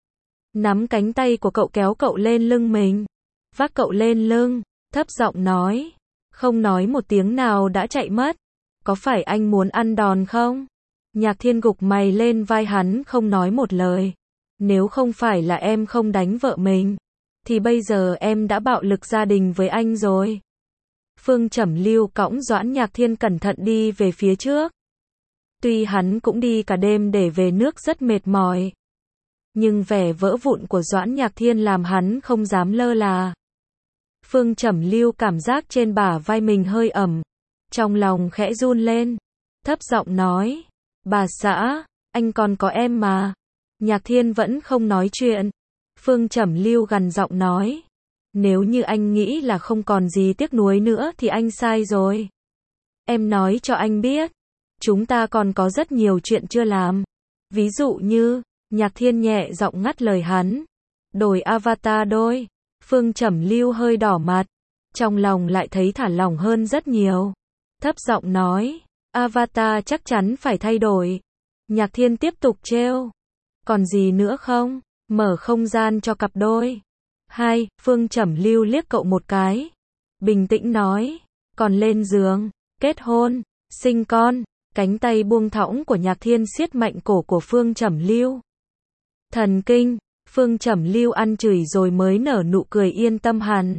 Nắm cánh tay của cậu kéo cậu lên lưng mình, vác cậu lên lưng, thấp giọng nói, không nói một tiếng nào đã chạy mất. Có phải anh muốn ăn đòn không? Nhạc Thiên gục mày lên vai hắn không nói một lời. Nếu không phải là em không đánh vợ mình, thì bây giờ em đã bạo lực gia đình với anh rồi. Phương Trầm Lưu cõng Doãn Nhạc Thiên cẩn thận đi về phía trước. Tuy hắn cũng đi cả đêm để về nước rất mệt mỏi, nhưng vẻ vỡ vụn của Doãn Nhạc Thiên làm hắn không dám lơ là. Phương Trầm Lưu cảm giác trên bả vai mình hơi ẩm, trong lòng khẽ run lên, thấp giọng nói, bà xã, anh còn có em mà. Nhạc Thiên vẫn không nói chuyện. Phương Trầm Lưu gằn giọng nói, nếu như anh nghĩ là không còn gì tiếc nuối nữa thì anh sai rồi. Em nói cho anh biết, chúng ta còn có rất nhiều chuyện chưa làm. Ví dụ như, Nhạc Thiên nhẹ giọng ngắt lời hắn, đổi avatar đôi. Phương Trầm Lưu hơi đỏ mặt, trong lòng lại thấy thả lỏng hơn rất nhiều. Thấp giọng nói, avatar chắc chắn phải thay đổi. Nhạc Thiên tiếp tục trêu, còn gì nữa không? Mở không gian cho cặp đôi. Hai, Phương Trầm Lưu liếc cậu một cái, bình tĩnh nói, còn lên giường, kết hôn, sinh con. Cánh tay buông thõng của Nhạc Thiên siết mạnh cổ của Phương Trầm Lưu. Thần kinh. Phương Trầm Lưu ăn chửi rồi mới nở nụ cười yên tâm hẳn.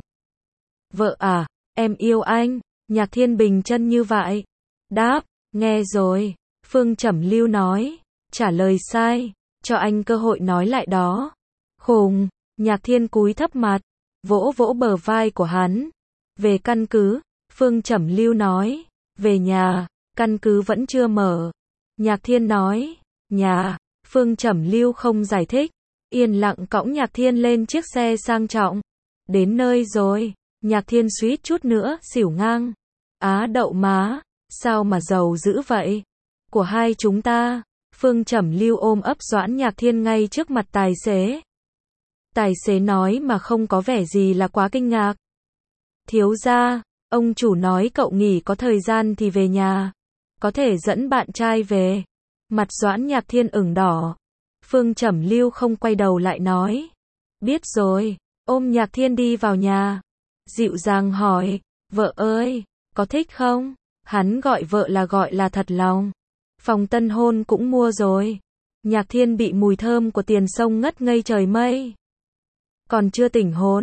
Vợ à, em yêu anh. Nhạc Thiên bình chân như vậy. Đáp, nghe rồi. Phương Trầm Lưu nói, trả lời sai, cho anh cơ hội nói lại đó. Khùng. Nhạc Thiên cúi thấp mặt, vỗ vỗ bờ vai của hắn. Về căn cứ. Phương Trầm Lưu nói, về nhà, căn cứ vẫn chưa mở. Nhạc Thiên nói, nhà. Phương Trầm Lưu không giải thích, yên lặng cõng Nhạc Thiên lên chiếc xe sang trọng. Đến nơi rồi, Nhạc Thiên suýt chút nữa xỉu ngang. Á đậu má, sao mà giàu dữ vậy? Của hai chúng ta. Phương Trầm Lưu ôm ấp Doãn Nhạc Thiên ngay trước mặt tài xế. Tài xế nói mà không có vẻ gì là quá kinh ngạc. Thiếu gia, ông chủ nói cậu nghỉ có thời gian thì về nhà. Có thể dẫn bạn trai về. Mặt Doãn Nhạc Thiên ửng đỏ. Phương Trầm Lưu không quay đầu lại nói, biết rồi, ôm Nhạc Thiên đi vào nhà. Dịu dàng hỏi, vợ ơi, có thích không? Hắn gọi vợ là gọi là thật lòng. Phòng tân hôn cũng mua rồi. Nhạc Thiên bị mùi thơm của tiền sông ngất ngây trời mây. Còn chưa tỉnh hồn,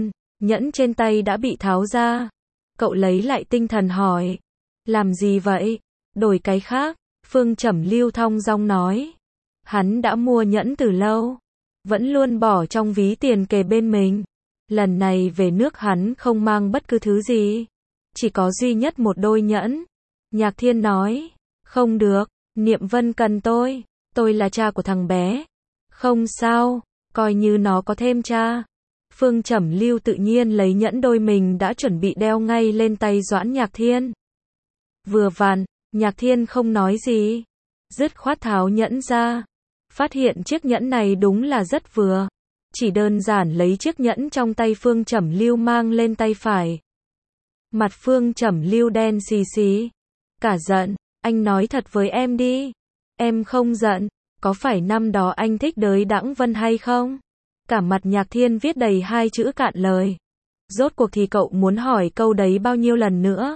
nhẫn trên tay đã bị tháo ra. Cậu lấy lại tinh thần hỏi. Làm gì vậy? Đổi cái khác, Phương Trầm Lưu thong dong nói. Hắn đã mua nhẫn từ lâu, vẫn luôn bỏ trong ví tiền kề bên mình. Lần này về nước hắn không mang bất cứ thứ gì, chỉ có duy nhất một đôi nhẫn. Nhạc Thiên nói, không được, Niệm Vân cần tôi là cha của thằng bé. Không sao, coi như nó có thêm cha. Phương Trầm Lưu tự nhiên lấy nhẫn đôi mình đã chuẩn bị đeo ngay lên tay Doãn Nhạc Thiên. Vừa vặn, Nhạc Thiên không nói gì, dứt khoát tháo nhẫn ra. Phát hiện chiếc nhẫn này đúng là rất vừa. Chỉ đơn giản lấy chiếc nhẫn trong tay Phương Trầm Lưu mang lên tay phải. Mặt Phương Trầm Lưu đen xì xì. Cả giận, anh nói thật với em đi. Em không giận, có phải năm đó anh thích đới Đãng Vân hay không? Cả mặt Nhạc Thiên viết đầy hai chữ cạn lời. Rốt cuộc thì cậu muốn hỏi câu đấy bao nhiêu lần nữa?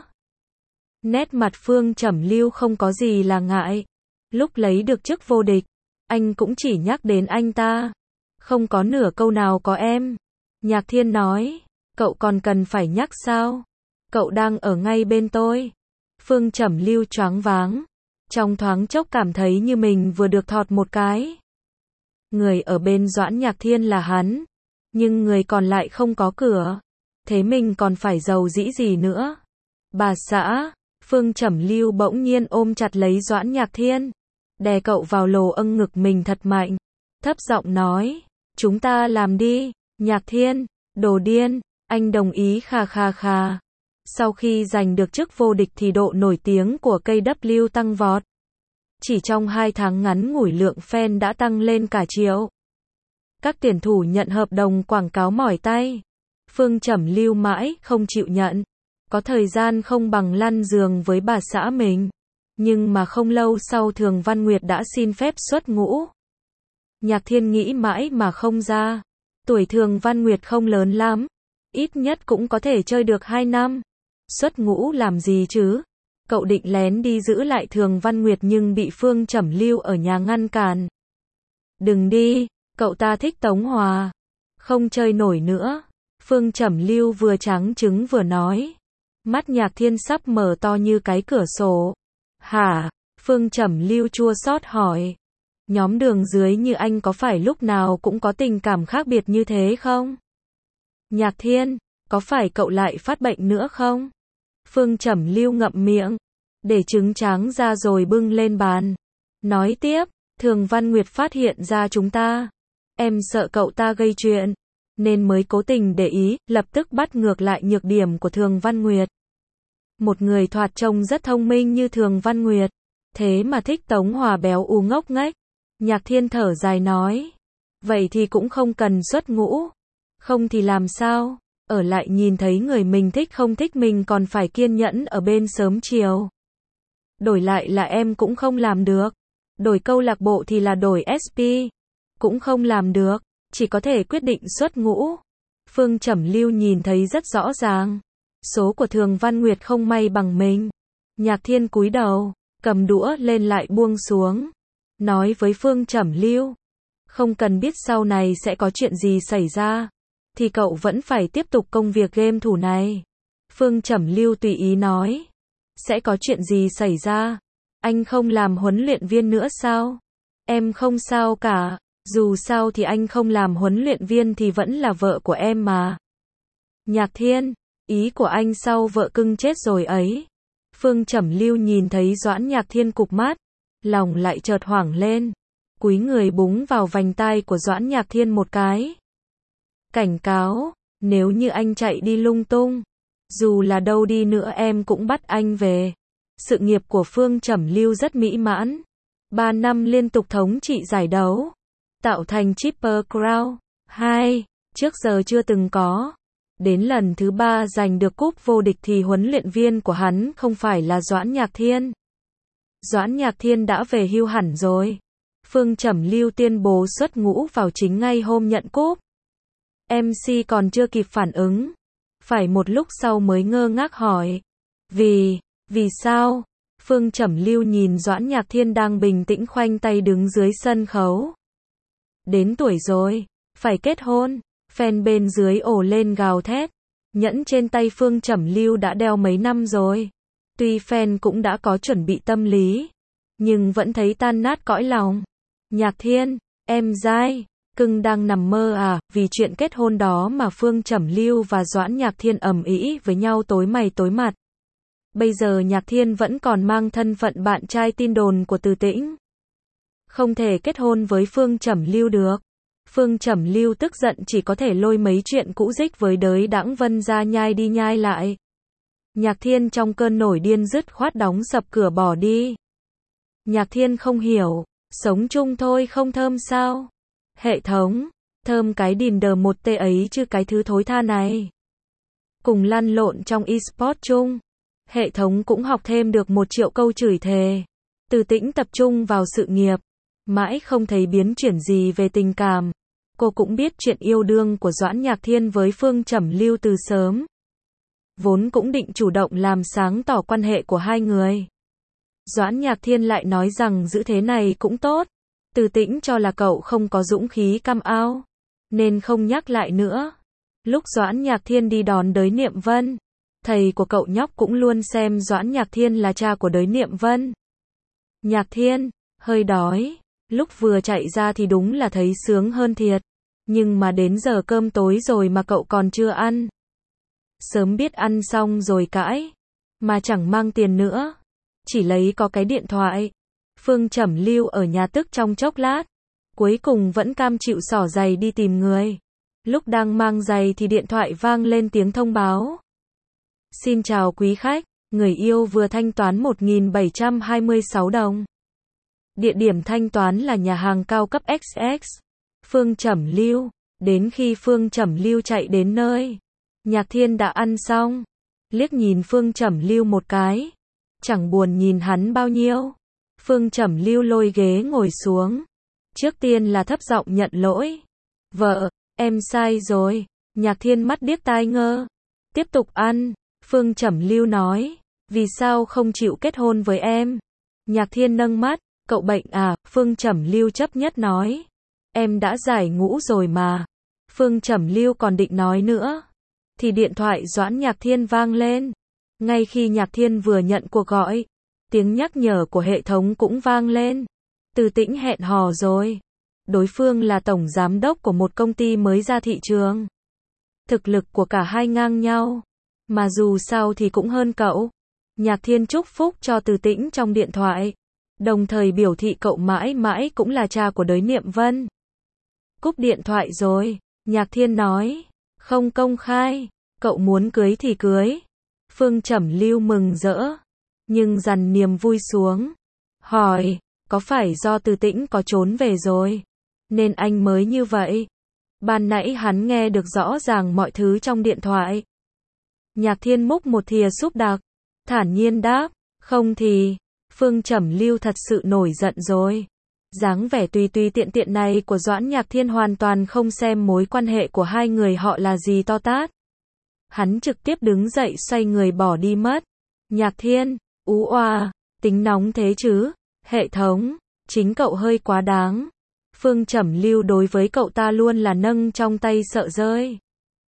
Nét mặt Phương Trầm Lưu không có gì là ngại. Lúc lấy được chức vô địch, anh cũng chỉ nhắc đến anh ta. Không có nửa câu nào có em. Nhạc Thiên nói, cậu còn cần phải nhắc sao? Cậu đang ở ngay bên tôi. Phương Trầm Lưu choáng váng. Trong thoáng chốc cảm thấy như mình vừa được thọt một cái. Người ở bên Doãn Nhạc Thiên là hắn, nhưng người còn lại không có cửa. Thế mình còn phải giàu dĩ gì nữa? Bà xã, Phương Trầm Lưu bỗng nhiên ôm chặt lấy Doãn Nhạc Thiên, đè cậu vào lồ âng ngực mình thật mạnh, thấp giọng nói, chúng ta làm đi. Nhạc Thiên, đồ điên, anh đồng ý khà khà khà. Sau khi giành được chức vô địch thì độ nổi tiếng của KW tăng vọt. Chỉ trong 2 tháng ngắn ngủi lượng fan đã tăng lên cả triệu. Các tuyển thủ nhận hợp đồng quảng cáo mỏi tay. Phương Trầm Lưu mãi không chịu nhận. Có thời gian không bằng lăn giường với bà xã mình. Nhưng mà không lâu sau Thường Văn Nguyệt đã xin phép xuất ngũ. Nhạc Thiên nghĩ mãi mà không ra. Tuổi Thường Văn Nguyệt không lớn lắm. Ít nhất cũng có thể chơi được 2 năm. Xuất ngũ làm gì chứ? Cậu định lén đi giữ lại Thường Văn Nguyệt nhưng bị Phương Trầm Lưu ở nhà ngăn cản. Đừng đi, cậu ta thích Tống Hòa. Không chơi nổi nữa. Phương Trầm Lưu vừa trắng trứng vừa nói. Mắt Nhạc Thiên sắp mở to như cái cửa sổ. Hả? Phương Trầm Lưu chua xót hỏi. Nhóm đường dưới như anh có phải lúc nào cũng có tình cảm khác biệt như thế không? Nhạc Thiên, có phải cậu lại phát bệnh nữa không? Phương Trầm Lưu ngậm miệng, để trứng tráng ra rồi bưng lên bàn. Nói tiếp, Thường Văn Nguyệt phát hiện ra chúng ta. Em sợ cậu ta gây chuyện, nên mới cố tình để ý, lập tức bắt ngược lại nhược điểm của Thường Văn Nguyệt. Một người thoạt trông rất thông minh như Thường Văn Nguyệt, thế mà thích Tống Hòa béo ú ngốc nghếch. Nhạc Thiên thở dài nói, vậy thì cũng không cần xuất ngũ. Không thì làm sao? Ở lại nhìn thấy người mình thích không thích mình còn phải kiên nhẫn ở bên sớm chiều. Đổi lại là em cũng không làm được. Đổi câu lạc bộ thì là đổi SP. Cũng không làm được, chỉ có thể quyết định xuất ngũ. Phương Trầm Lưu nhìn thấy rất rõ ràng. Số của Thường Văn Nguyệt không may bằng mình. Nhạc Thiên cúi đầu, cầm đũa lên lại buông xuống. Nói với Phương Trầm Lưu, không cần biết sau này sẽ có chuyện gì xảy ra, thì cậu vẫn phải tiếp tục công việc game thủ này. Phương Trầm Lưu tùy ý nói, sẽ có chuyện gì xảy ra? Anh không làm huấn luyện viên nữa sao? Em không sao cả, dù sao thì anh không làm huấn luyện viên thì vẫn là vợ của em mà. Nhạc Thiên, ý của anh sau vợ cưng chết rồi ấy. Phương Trầm Lưu nhìn thấy Doãn Nhạc Thiên cụp mắt, lòng lại chợt hoảng lên, cúi người búng vào vành tai của Doãn Nhạc Thiên một cái. Cảnh cáo, nếu như anh chạy đi lung tung, dù là đâu đi nữa em cũng bắt anh về. Sự nghiệp của Phương Trầm Lưu rất mỹ mãn. 3 năm liên tục thống trị giải đấu, tạo thành Triple Crown 2, trước giờ chưa từng có. Đến lần thứ 3 giành được cúp vô địch thì huấn luyện viên của hắn không phải là Doãn Nhạc Thiên. Doãn Nhạc Thiên đã về hưu hẳn rồi. Phương Trầm Lưu tuyên bố xuất ngũ vào chính ngay hôm nhận cúp. MC còn chưa kịp phản ứng, phải một lúc sau mới ngơ ngác hỏi. Vì sao? Phương Trầm Lưu nhìn Doãn Nhạc Thiên đang bình tĩnh khoanh tay đứng dưới sân khấu. Đến tuổi rồi, phải kết hôn. Fan bên dưới ồ lên gào thét. Nhẫn trên tay Phương Trầm Lưu đã đeo mấy năm rồi. Tuy fan cũng đã có chuẩn bị tâm lý, nhưng vẫn thấy tan nát cõi lòng. Nhạc Thiên, em dai, cưng đang nằm mơ à, vì chuyện kết hôn đó mà Phương Trầm Lưu và Doãn Nhạc Thiên ầm ĩ với nhau tối mày tối mặt. Bây giờ Nhạc Thiên vẫn còn mang thân phận bạn trai tin đồn của Từ Tĩnh. Không thể kết hôn với Phương Trầm Lưu được. Phương Trầm Lưu tức giận chỉ có thể lôi mấy chuyện cũ dích với đới đãng Vân ra nhai đi nhai lại. Nhạc Thiên trong cơn nổi điên dứt khoát đóng sập cửa bỏ đi. Nhạc Thiên không hiểu, sống chung thôi không thơm sao? Hệ thống, thơm cái đìn đờ một tê ấy chứ cái thứ thối tha này. Cùng lăn lộn trong eSport chung, hệ thống cũng học thêm được 1 triệu câu chửi thề. Từ Tĩnh tập trung vào sự nghiệp, mãi không thấy biến chuyển gì về tình cảm. Cô cũng biết chuyện yêu đương của Doãn Nhạc Thiên với Phương Trầm Lưu từ sớm. Vốn cũng định chủ động làm sáng tỏ quan hệ của hai người. Doãn Nhạc Thiên lại nói rằng giữ thế này cũng tốt. Từ Tĩnh cho là cậu không có dũng khí come out, nên không nhắc lại nữa. Lúc Doãn Nhạc Thiên đi đón Đới Niệm Vân, thầy của cậu nhóc cũng luôn xem Doãn Nhạc Thiên là cha của Đới Niệm Vân. Nhạc Thiên, hơi đói. Lúc vừa chạy ra thì đúng là thấy sướng hơn thiệt. Nhưng mà đến giờ cơm tối rồi mà cậu còn chưa ăn. Sớm biết ăn xong rồi cãi. Mà chẳng mang tiền nữa. Chỉ lấy có cái điện thoại. Phương Trầm Lưu ở nhà tức trong chốc lát. Cuối cùng vẫn cam chịu xỏ giày đi tìm người. Lúc đang mang giày thì điện thoại vang lên tiếng thông báo. Xin chào quý khách, người yêu vừa thanh toán 1.726 đồng. Địa điểm thanh toán là nhà hàng cao cấp XX. Phương Trầm Lưu. Đến khi Phương Trầm Lưu chạy đến nơi, Nhạc Thiên đã ăn xong. Liếc nhìn Phương Trầm Lưu một cái. Chẳng buồn nhìn hắn bao nhiêu. Phương Trầm Lưu lôi ghế ngồi xuống. Trước tiên là thấp giọng nhận lỗi. Vợ, em sai rồi. Nhạc Thiên mắt điếc tai ngơ. Tiếp tục ăn. Phương Trầm Lưu nói. Vì sao không chịu kết hôn với em? Nhạc Thiên nâng mắt. Cậu bệnh à? Phương Trầm Lưu chấp nhất nói. Em đã giải ngũ rồi mà. Phương Trầm Lưu còn định nói nữa. Thì điện thoại Doãn Nhạc Thiên vang lên. Ngay khi Nhạc Thiên vừa nhận cuộc gọi, tiếng nhắc nhở của hệ thống cũng vang lên. Từ Tĩnh hẹn hò rồi. Đối phương là tổng giám đốc của một công ty mới ra thị trường. Thực lực của cả hai ngang nhau. Mà dù sao thì cũng hơn cậu. Nhạc Thiên chúc phúc cho Từ Tĩnh trong điện thoại. Đồng thời biểu thị cậu mãi mãi cũng là cha của Đới Niệm Vân. Cúp điện thoại rồi, Nhạc Thiên nói. Không công khai, cậu muốn cưới thì cưới. Phương Trầm Lưu mừng rỡ, nhưng dằn niềm vui xuống. Hỏi, có phải do Từ Tĩnh có trốn về rồi, nên anh mới như vậy? Ban nãy hắn nghe được rõ ràng mọi thứ trong điện thoại. Nhạc Thiên múc một thìa súp đặc, thản nhiên đáp, không thì. Phương Trầm Lưu thật sự nổi giận rồi. Dáng vẻ tùy tùy tiện tiện này của Doãn Nhạc Thiên hoàn toàn không xem mối quan hệ của hai người họ là gì to tát. Hắn trực tiếp đứng dậy xoay người bỏ đi mất. Nhạc Thiên, ú oa, tính nóng thế chứ? Hệ thống, chính cậu hơi quá đáng. Phương Trầm Lưu đối với cậu ta luôn là nâng trong tay sợ rơi,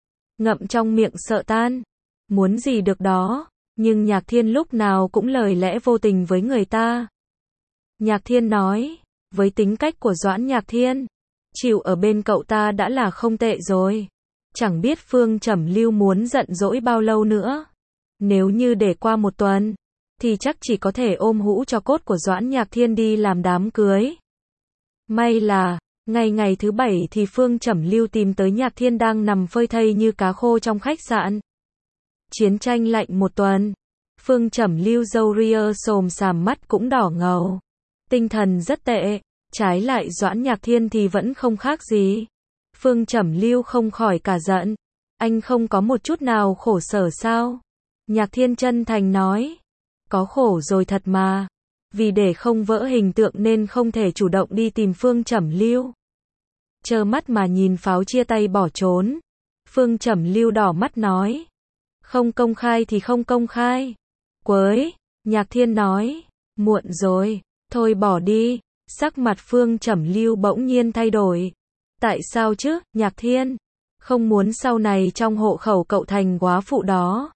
ngậm trong miệng sợ tan. Muốn gì được đó. Nhưng Nhạc Thiên lúc nào cũng lời lẽ vô tình với người ta. Nhạc Thiên nói, với tính cách của Doãn Nhạc Thiên, chịu ở bên cậu ta đã là không tệ rồi. Chẳng biết Phương Trầm Lưu muốn giận dỗi bao lâu nữa. Nếu như để qua 1 tuần, thì chắc chỉ có thể ôm hũ cho cốt của Doãn Nhạc Thiên đi làm đám cưới. May là, ngày thứ 7 thì Phương Trầm Lưu tìm tới Nhạc Thiên đang nằm phơi thây như cá khô trong khách sạn. Chiến tranh lạnh 1 tuần. Phương Trầm Lưu râu ria xồm xàm mắt cũng đỏ ngầu. Tinh thần rất tệ. Trái lại Doãn Nhạc Thiên thì vẫn không khác gì. Phương Trầm Lưu không khỏi cả giận. Anh không có một chút nào khổ sở sao? Nhạc Thiên chân thành nói. Có khổ rồi thật mà. Vì để không vỡ hình tượng nên không thể chủ động đi tìm Phương Trầm Lưu. Trơ mắt mà nhìn pháo chia tay bỏ trốn. Phương Trầm Lưu đỏ mắt nói. Không công khai thì không công khai. Quới, Nhạc Thiên nói. Muộn rồi, thôi bỏ đi. Sắc mặt Phương Trầm Lưu bỗng nhiên thay đổi. Tại sao chứ, Nhạc Thiên? Không muốn sau này trong hộ khẩu cậu thành góa phụ đó.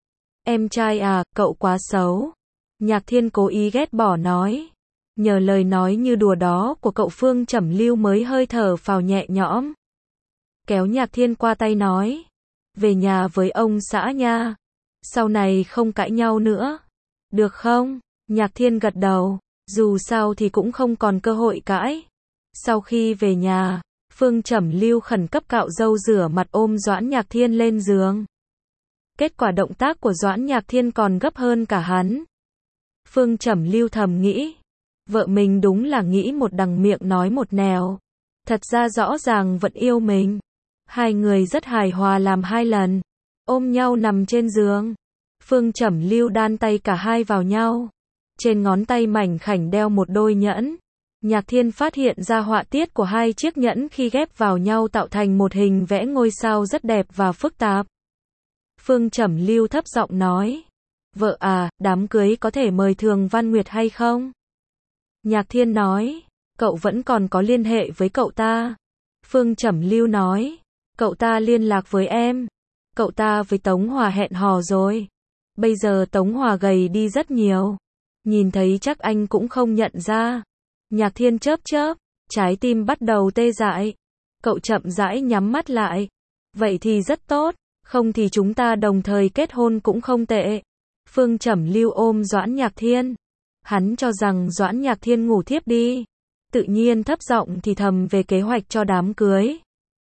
Em trai à, cậu quá xấu. Nhạc Thiên cố ý ghét bỏ nói. Nhờ lời nói như đùa đó của cậu, Phương Trẩm Lưu mới hơi thở phào nhẹ nhõm. Kéo Nhạc Thiên qua tay nói. Về nhà với ông xã nha. Sau này không cãi nhau nữa. Được không? Nhạc Thiên gật đầu. Dù sao thì cũng không còn cơ hội cãi. Sau khi về nhà, Phương Trẩm Lưu khẩn cấp cạo râu, rửa mặt, ôm Doãn Nhạc Thiên lên giường. Kết quả động tác của Doãn Nhạc Thiên còn gấp hơn cả hắn. Phương Trẩm Lưu thầm nghĩ. Vợ mình đúng là nghĩ một đằng miệng nói một nẻo. Thật ra rõ ràng vẫn yêu mình. Hai người rất hài hòa làm hai lần. Ôm nhau nằm trên giường. Phương Trẩm Lưu đan tay cả hai vào nhau. Trên ngón tay mảnh khảnh đeo một đôi nhẫn. Nhạc Thiên phát hiện ra họa tiết của hai chiếc nhẫn khi ghép vào nhau tạo thành một hình vẽ ngôi sao rất đẹp và phức tạp. Phương Trẩm Lưu thấp giọng nói. Vợ à, đám cưới có thể mời Thường Văn Nguyệt hay không? Nhạc Thiên nói. Cậu vẫn còn có liên hệ với cậu ta. Phương Trẩm Lưu nói. Cậu ta liên lạc với em. Cậu ta với Tống Hòa hẹn hò rồi. Bây giờ Tống Hòa gầy đi rất nhiều. Nhìn thấy chắc anh cũng không nhận ra. Nhạc Thiên chớp chớp, trái tim bắt đầu tê dại. Cậu chậm rãi nhắm mắt lại. Vậy thì rất tốt, không thì chúng ta đồng thời kết hôn cũng không tệ. Phương Trẩm Lưu ôm Doãn Nhạc Thiên. Hắn cho rằng Doãn Nhạc Thiên ngủ thiếp đi. Tự nhiên thấp giọng thì thầm về kế hoạch cho đám cưới.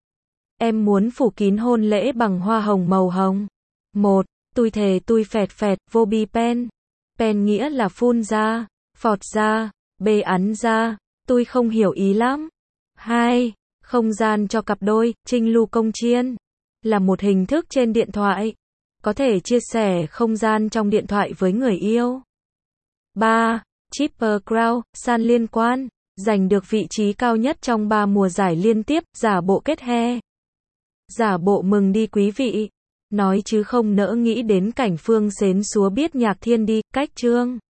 Em muốn phủ kín hôn lễ bằng hoa hồng màu hồng. 1. Tui thề tui phẹt phẹt, vô bi pen. Pen nghĩa là phun ra, phọt ra, bê ắn ra, tôi không hiểu ý lắm. 2. Không gian cho cặp đôi, Trinh Lu Công Chiên. Là một hình thức trên điện thoại. Có thể chia sẻ không gian trong điện thoại với người yêu. 3. Chipper Crown, san liên quan. Giành được vị trí cao nhất trong 3 mùa giải liên tiếp, giả bộ kết he. Giả bộ mừng đi quý vị. Nói chứ không nỡ nghĩ đến cảnh Phương Xến Xúa biết Nhạc Thiên đi, cách chương.